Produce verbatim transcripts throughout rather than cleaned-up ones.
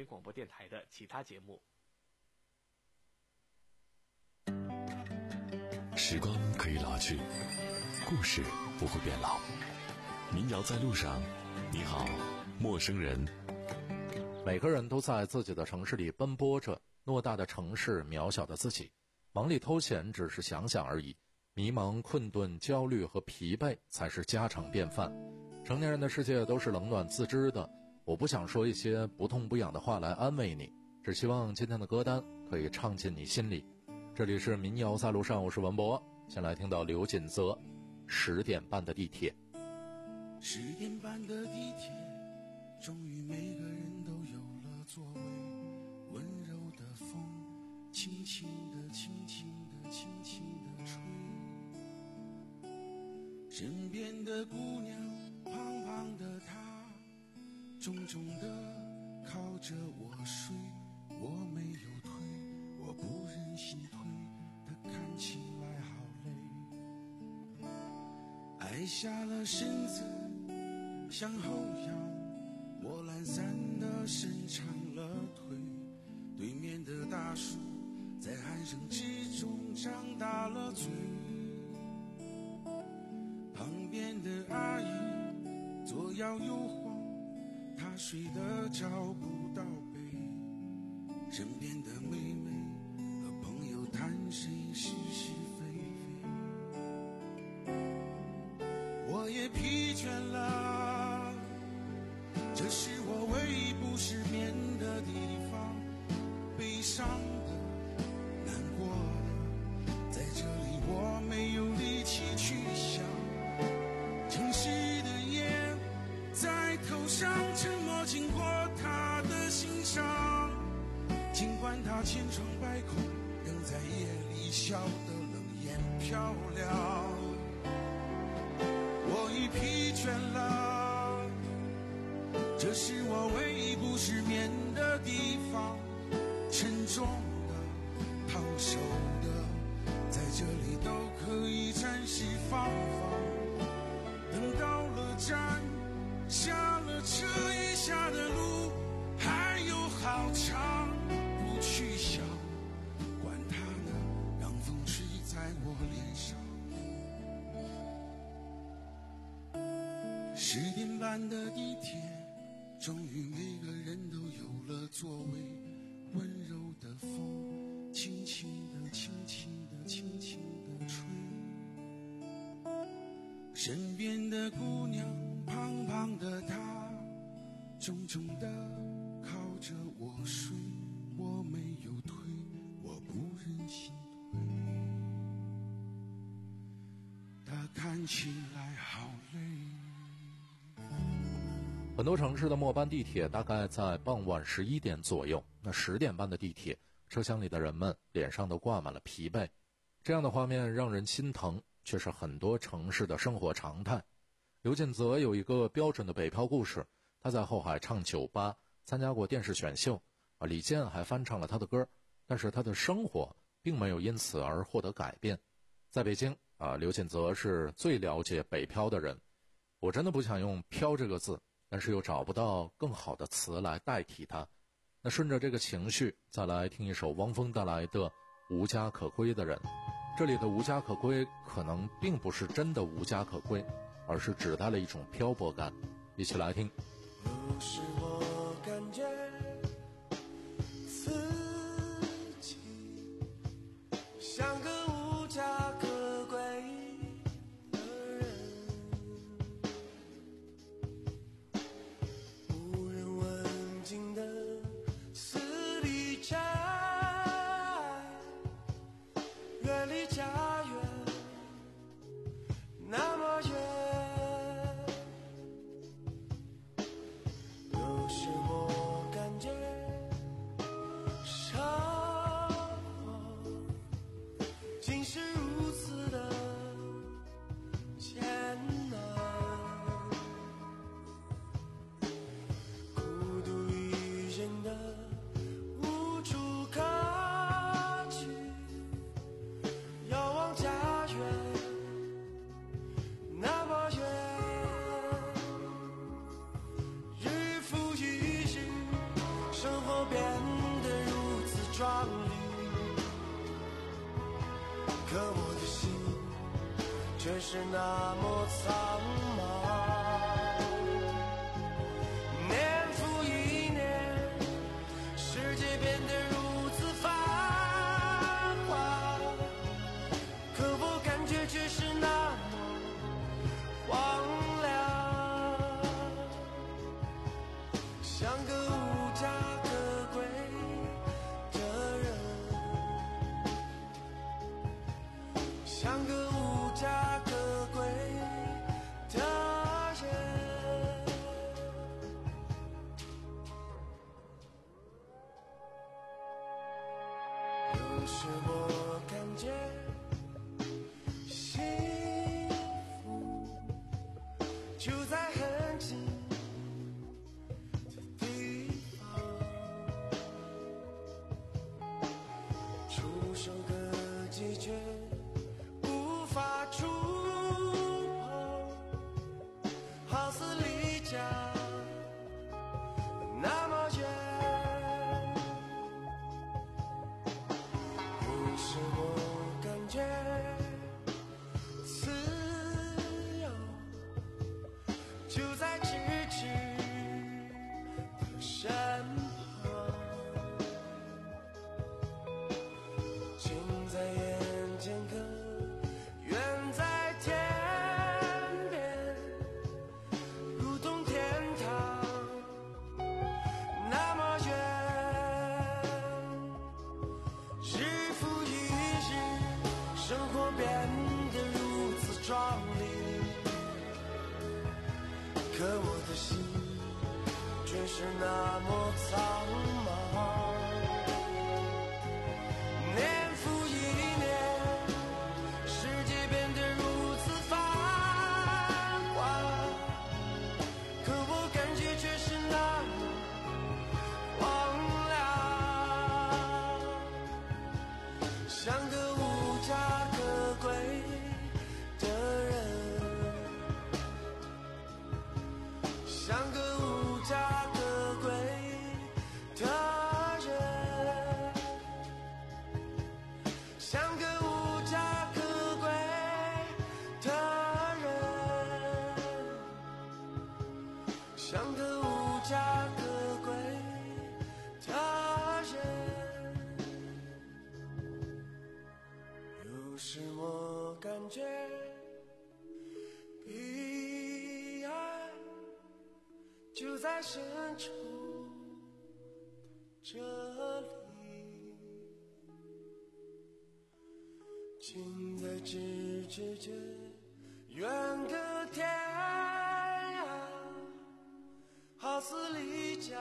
民广播电台的其他节目。 时光可以老去，故事不会变老。民谣在路上，你好，陌生人。 每个人都在自己的城市里奔波着，偌大的城市，渺小的自己，忙里偷闲只是想想而已，迷茫、困顿、焦虑和疲惫才是家常便饭。成年人的世界都是冷暖自知的，我不想说一些不痛不痒的话来安慰你，只希望今天的歌单可以唱进你心里。这里是民谣在路上，我是文博。先来听到刘锦泽十点半的地铁。 十点半的地铁，终于每个人都有了座位，温柔的风轻轻地轻轻地轻轻地吹，身边的姑娘胖胖的她重重地靠着我睡，我没有推，我不忍心推，她看起来好累，矮下了身子向后仰，我懒散地伸长了腿，对面的大叔在鼾声之中张大了嘴，旁边的阿姨左摇右晃，她睡得找不到北，身边的妹妹和朋友谈谁是是非非，我也疲倦了，这是我唯一不失眠的地方，悲伤的难过了，在这里我没有力气去想，城市的夜在头上沉默经过他的心上，尽管他千疮百孔，仍在夜里笑得冷眼漂亮，我已疲倦了，这是我唯一不失眠的地方，沉重的烫手的在这里都可以暂时放放，等到了站下了车，余下的路还有好长，不去想管它呢，让风吹在我脸上。十点半的地铁，终于每个人都有了座位，温柔的风轻轻地轻轻地轻轻地吹，身边的姑娘胖胖的她重重地靠着我睡，我没有推，我不忍心推，她看起来好累。 很多城市的末班地铁大概在傍晚十一点左右，那十点半的地铁，车厢里的人们脸上都挂满了疲惫，这样的画面让人心疼，却是很多城市的生活常态。刘锦泽有一个标准的北漂故事，他在后海唱酒吧，参加过电视选秀，啊，李健还翻唱了他的歌，但是他的生活并没有因此而获得改变。在北京啊，刘锦泽是最了解北漂的人。我真的不想用漂这个字，但是又找不到更好的词来代替它。那顺着这个情绪，再来听一首汪峰带来的《无家可归的人》。这里的无家可归可能并不是真的无家可归，而是指代了一种漂泊感。一起来听。 有时我感觉自己像个无家可归的人，无人问津的四里斋，远离家园那么远，有时活变得如此壮丽，可我的心却是那么苍茫。年复一年，世界变得如此繁华，可我感觉却是那么荒凉，像个无家可归的人，像个无家可归的人。有时我感觉幸福就在很近的地方，触手可及却无法触碰，好似离家那么远。有时我感觉自由就在咫尺的身旁，近在眼前，可远在天边，如同天堂那么远。日复一日，生活变得如此壮丽，可我的心却是那么苍茫。年复一年，世界变得如此繁华，可我感觉却是那么荒凉，像个无家可归的人，像个无家可归的人，像个无家可归的人，像个无家可归的人。有时我感觉彼岸就在深处这里，近在咫尺间，远隔天涯，好似离家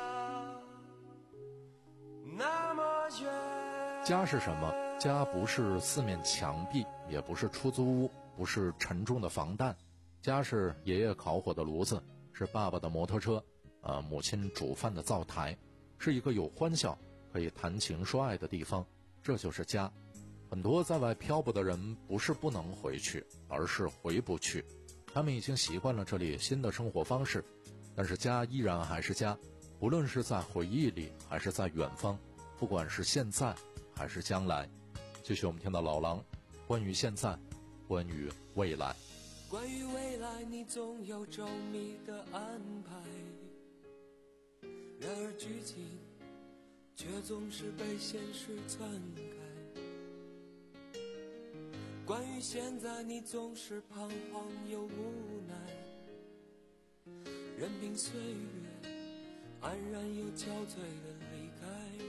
那么远。 家是什么？家不是四面墙壁，也不是出租屋，不是沉重的房贷，家是爷爷烤火的炉子，是爸爸的摩托车，呃，母亲煮饭的灶台，是一个有欢笑可以谈情说爱的地方，这就是家。很多在外漂泊的人不是不能回去，而是回不去，他们已经习惯了这里新的生活方式，但是家依然还是家，无论是在回忆里还是在远方，不管是现在还是将来。继续我们听到老狼关于现在，关于未来。 关于未来，你总有周密的安排，然而剧情却总是被现实篡改。关于现在，你总是彷徨又无奈，任凭岁月安然又憔悴的离开。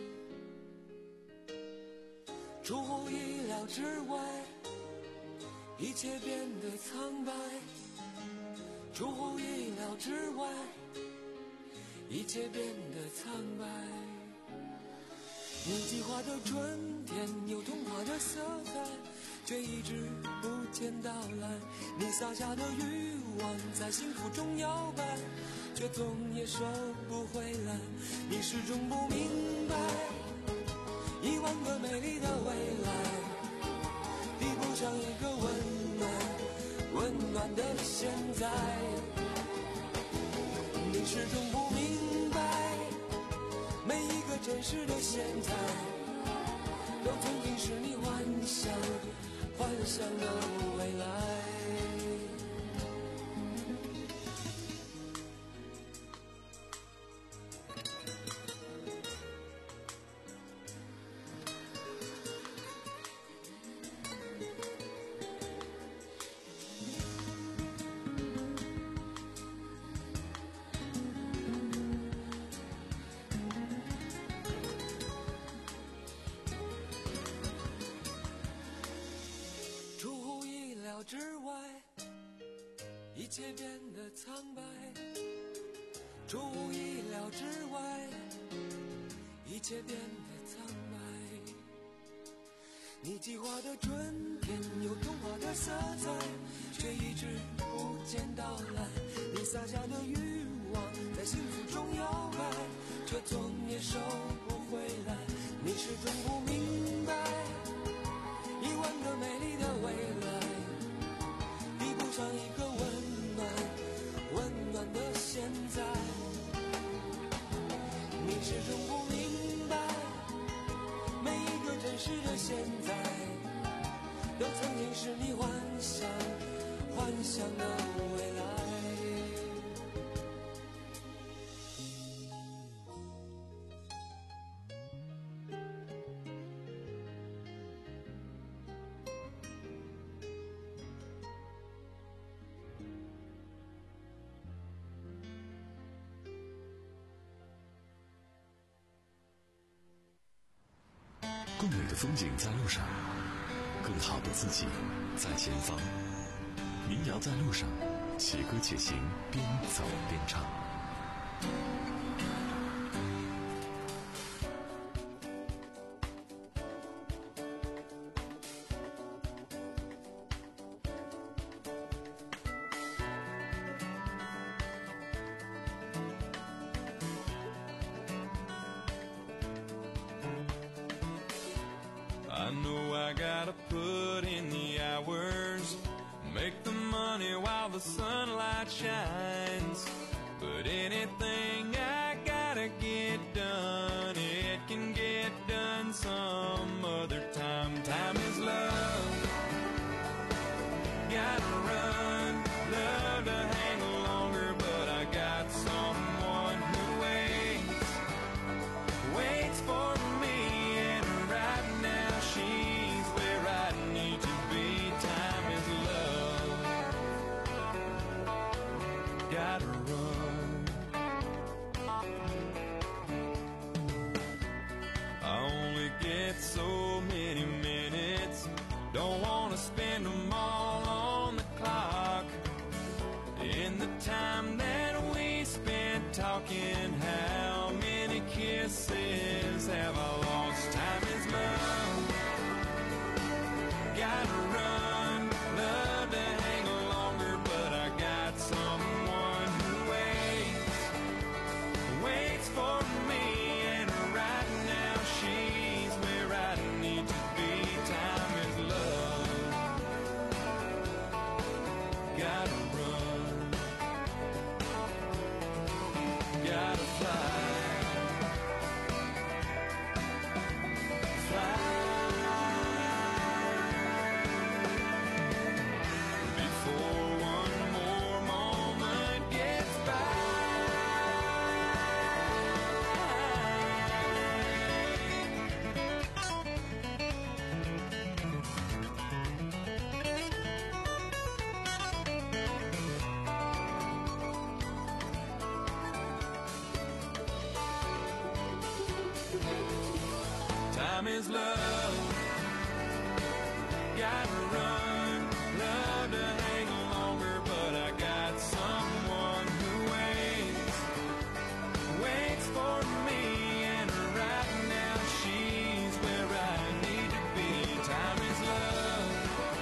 出乎意料之外，一切变得苍白，出乎意料之外，一切变得苍白。你计划的春天有童话的色彩，却一直不见到来。你撒下的欲望在幸福中摇摆，却总也收不回来。你始终不明白，一万个美丽的未来比不上一个温暖温暖的现在。你始终不明白，每一个个真实的现在，都曾经是你幻想幻想的未来。之外，一切变得苍白，出乎意料之外，一切变得苍白。你计划的春天有童话的色彩，却一直不见到来。你撒下的欲望在幸福中摇摆，却总也收不回来。你始终不明白，一万个美丽的未来上一个温暖温暖的现在。你始终不明白，每一个真实的现在都曾经是你幻想幻想的未来。 更美的风景在路上，更好的自己在前方。民谣在路上，骑歌且行，边走边唱。 I know I gotta put in the hours, make the money while the sunlight shines. But anything I gotta get done, it can get done some other time. Time is love, gotta run, love to hang longer, but I got someone who waits, waits for me, and right now she's where I need to be. Time is love, gotta run. I only get so many minutes, don't wanna spend them all on the clock. In the time that we spent talking, how many kisses have I lost? Time is love, gotta run, love to hang longer, but I got someone who waits, waits for me, and right now she's where I need to be. Time is love, gotta run, gotta fly, fly before one more moment gets by. Time is love, gotta run, love to hang longer, but I got someone who waits, waits for me, and right now she's where I need to be. Time is love,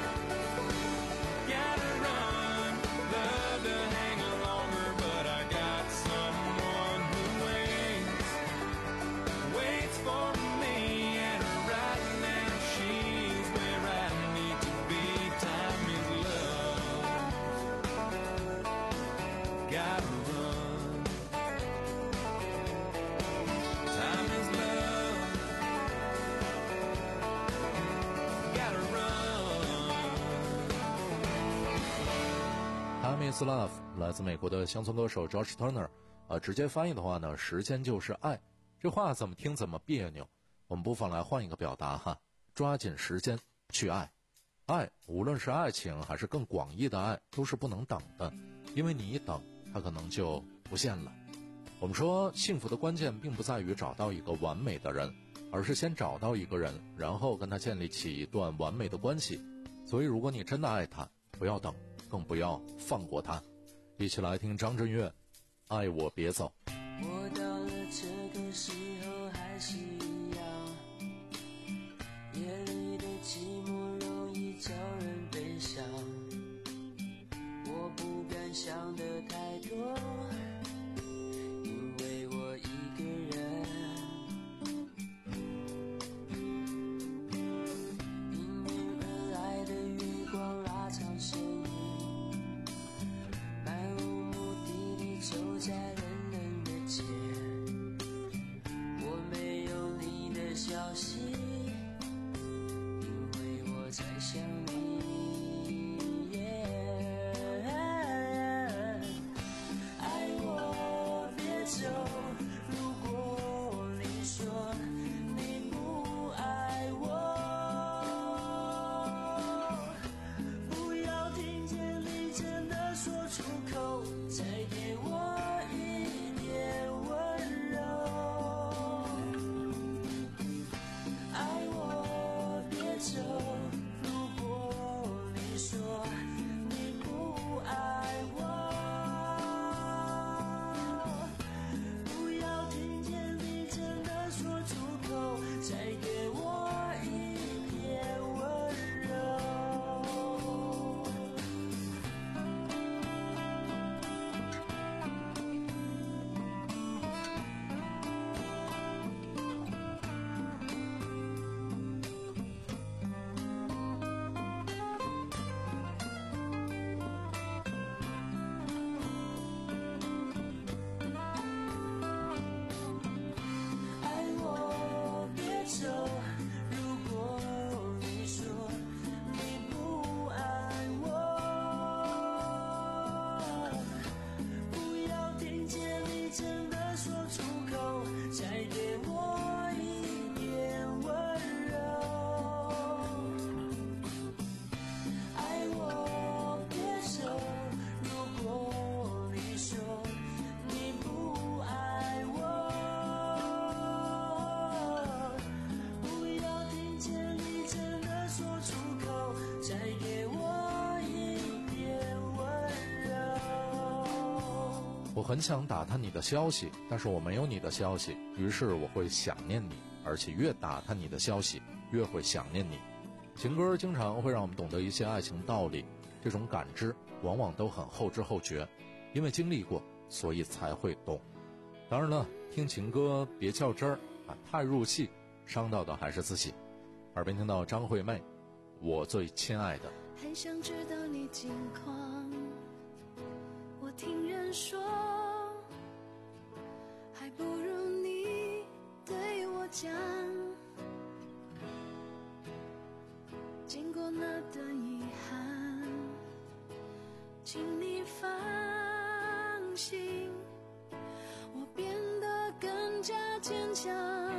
gotta run, love to hang longer, but I got someone who waits, waits for me, and right now she's where I need to be. Time is Love 来自美国的乡村歌手 Josh Turner， 呃，直接翻译的话呢，时间就是爱。这话怎么听怎么别扭，我们不妨来换一个表达哈，抓紧时间去爱。爱，无论是爱情还是更广义的爱，都是不能等的，因为你一等，它可能就不见了。我们说，幸福的关键并不在于找到一个完美的人，而是先找到一个人，然后跟他建立起一段完美的关系。所以如果你真的爱他，不要等，更不要放过他。一起来听张震岳，爱我别走。 我到了这个时候还是一样，夜里的寂寞容易叫人悲伤，我不敢想的太多，因为我一个人。迎面而来的月光拉长身影，漫无目的地走在冷冷的街，我没有你的消息，因为我在想你。爱我别走，如果你说你不爱我，不要听见你真的说出口，再给我一点温柔。爱我别走，如果你说你不爱我，不要听见你真的说出口，再给我一点温柔。爱我别走，如果你说你不爱我，不要听见你真的说出口，再给我一点温柔。爱我别走，如果你说你不爱我，不要听见你真的说出口，再给我一点温柔。 我很想打探你的消息，但是我没有你的消息，于是我会想念你，而且越打探你的消息，越会想念你。情歌经常会让我们懂得一些爱情道理，这种感知往往都很后知后觉，因为经历过，所以才会懂。当然了，听情歌别较真儿啊，太入戏，伤到的还是自己。耳边听到张惠妹，我最亲爱的。 很想知道你近况，我听人说，还不如你对我讲。经过那段遗憾，请你放心，我变得更加坚强。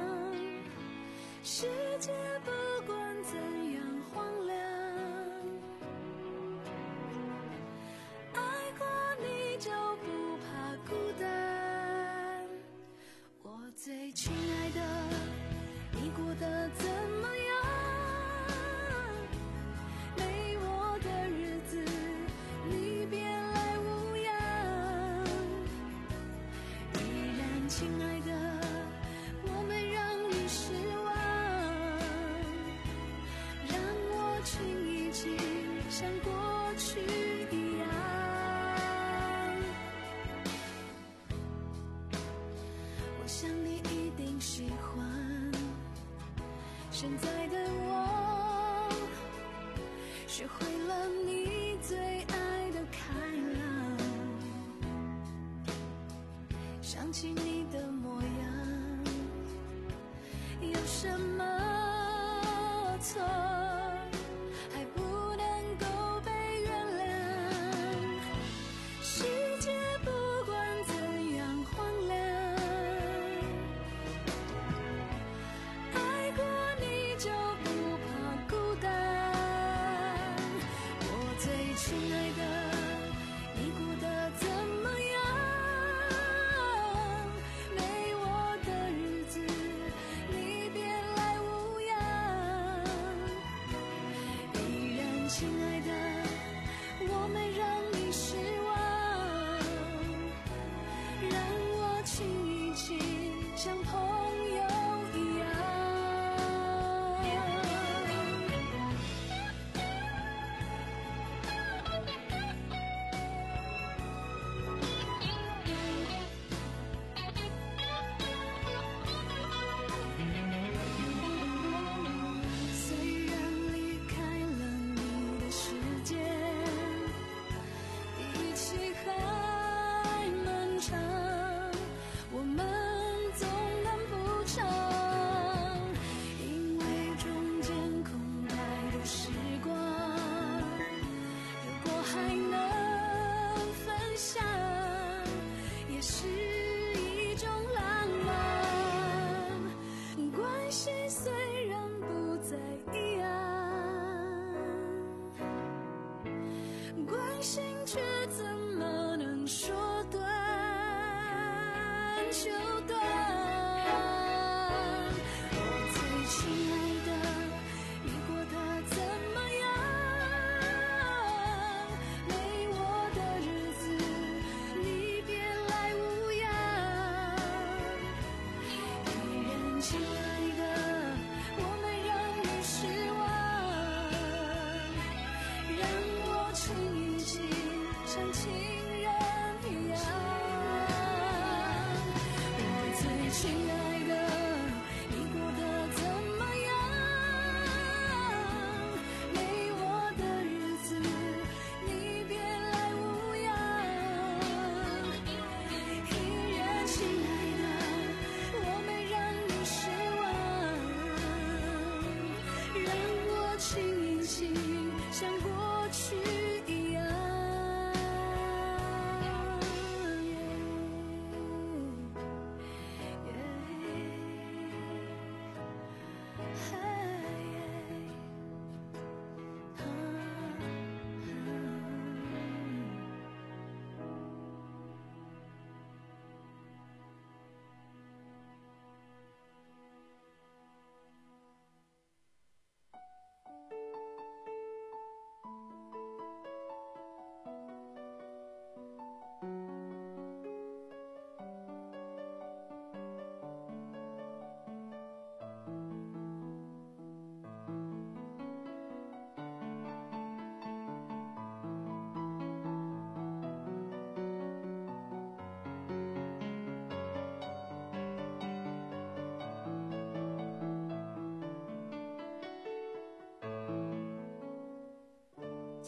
世界不管怎样荒凉，爱过你就不怕孤单。我最亲爱的，你过得怎么样？没我的日子，你别来无恙。依然亲爱的，我没让你失望，让我亲一亲，像过去一样。我想你一定喜欢现在的我，学会了你最爱的开朗，想起你的模样，有什么错还不能够被原谅？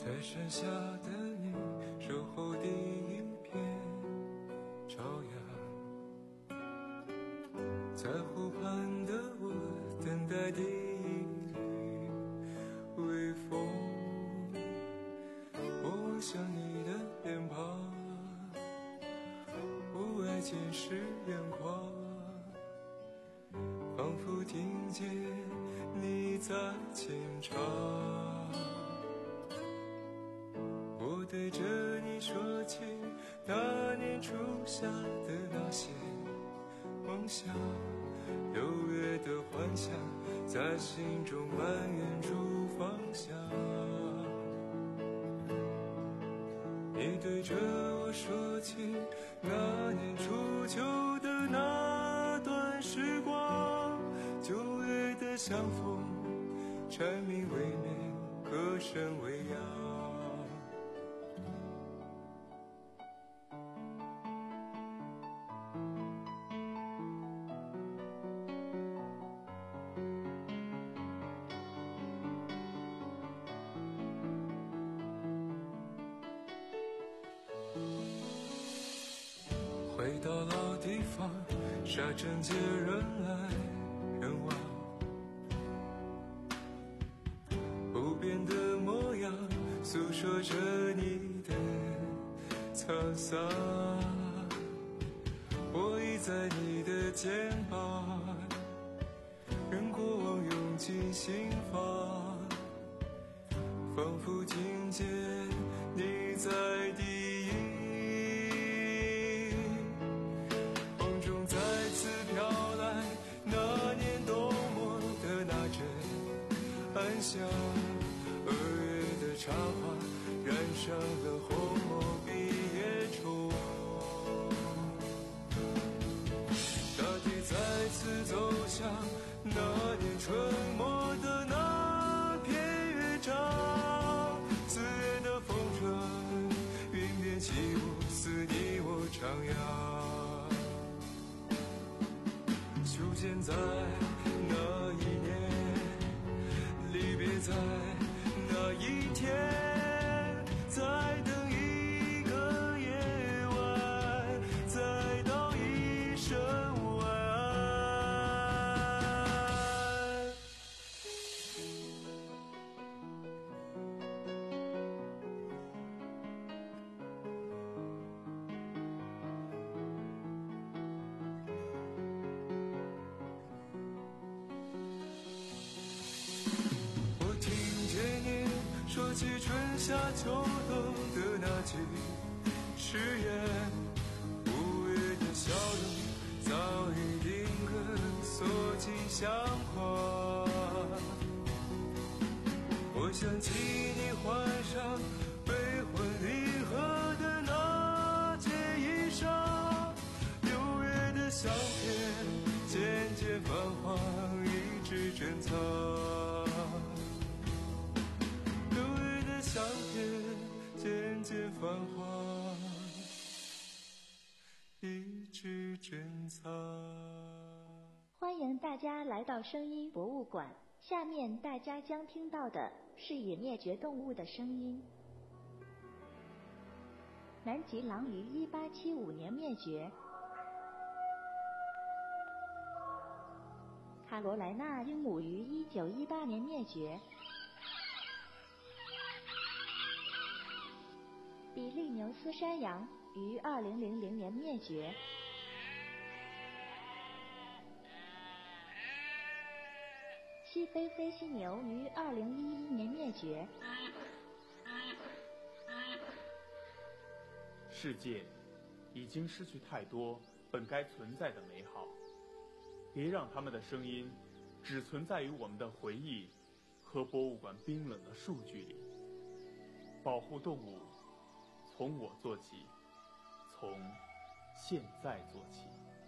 在山下的你守候第一片朝阳，在湖畔的我等待第一缕微风。我想你的脸庞，屋外尽是眼眶，仿佛听见你在轻唱。我对着你说起那年初夏的那些梦想，六月的幻想在心中蔓延出方向。你对着我说起那年初秋的那段时光，九月的相逢，蝉鸣未眠，歌声未央。回到老地方，沙城街人来人往，不变的模样诉说着你的沧桑。我倚在你的肩膀，任过往涌进心房，仿佛听见你在低吟。暗香，二月的插花染上了红墨毕业虫。大地再次走向那年春末的那片乐章，四月的风筝，云边起舞，似你我徜徉。秋千在那一年，离别在那一天，再等一个夜晚，再道一声晚安。说起春夏秋冬的那句誓言，五月的笑容早已定格，锁进相框。我想起你换上被婚礼盒的那件衣裳，六月的相片渐渐泛黄，一直珍藏。相片渐渐泛黄，一直珍藏。 欢迎大家来到声音博物馆，下面大家将听到的是已灭绝动物的声音。南极狼于一八七五年灭绝，卡罗莱纳鹦鹉于一九一八年灭绝，比利牛斯山羊于二零零零年灭绝，西非黑犀牛于二零一一年灭绝。 世界已经失去太多本该存在的美好，别让他们的声音只存在于我们的回忆和博物馆冰冷的数据里。保护动物，从我做起，从现在做起。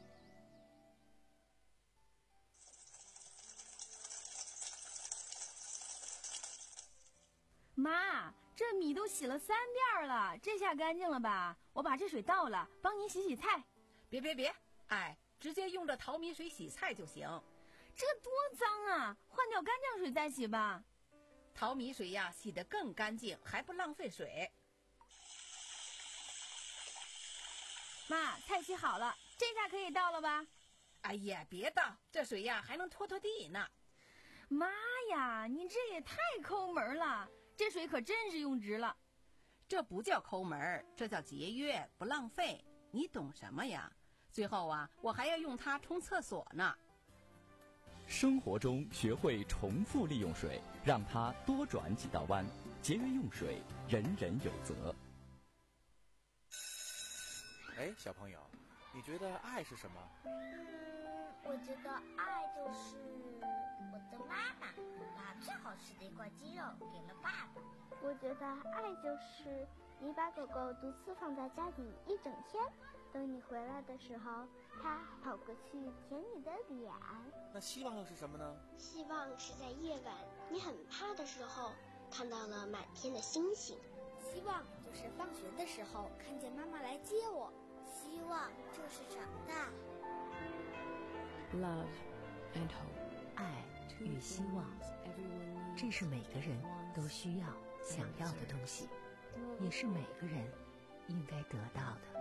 妈，这米都洗了三遍了，这下干净了吧？我把这水倒了，帮您洗洗菜。 别别别，哎，直接用这淘米水洗菜就行。 这多脏啊，换掉干净水再洗吧。 淘米水呀，洗得更干净，还不浪费水。 妈，菜洗好了，这下可以倒了吧？ 哎呀，别倒，这水呀还能拖拖地呢。 妈呀，你这也太抠门了，这水可真是用值了。 这不叫抠门，这叫节约，不浪费。你懂什么呀？最后啊，我还要用它冲厕所呢。 生活中学会重复利用水，让它多转几道弯，节约用水，人人有责。 哎，小朋友，你觉得爱是什么？ 嗯，我觉得爱就是我的妈妈把最好吃的一块鸡肉给了爸爸。 我觉得爱就是你把狗狗独自放在家里一整天，等你回来的时候，它跑过去舔你的脸。 那希望又是什么呢？ 希望是在夜晚你很怕的时候，看到了满天的星星。 希望就是放学的时候看见妈妈来接我。希望就是长大。 Love and hope， 爱与希望，这是每个人都需要、想要的东西，也是每个人应该得到的。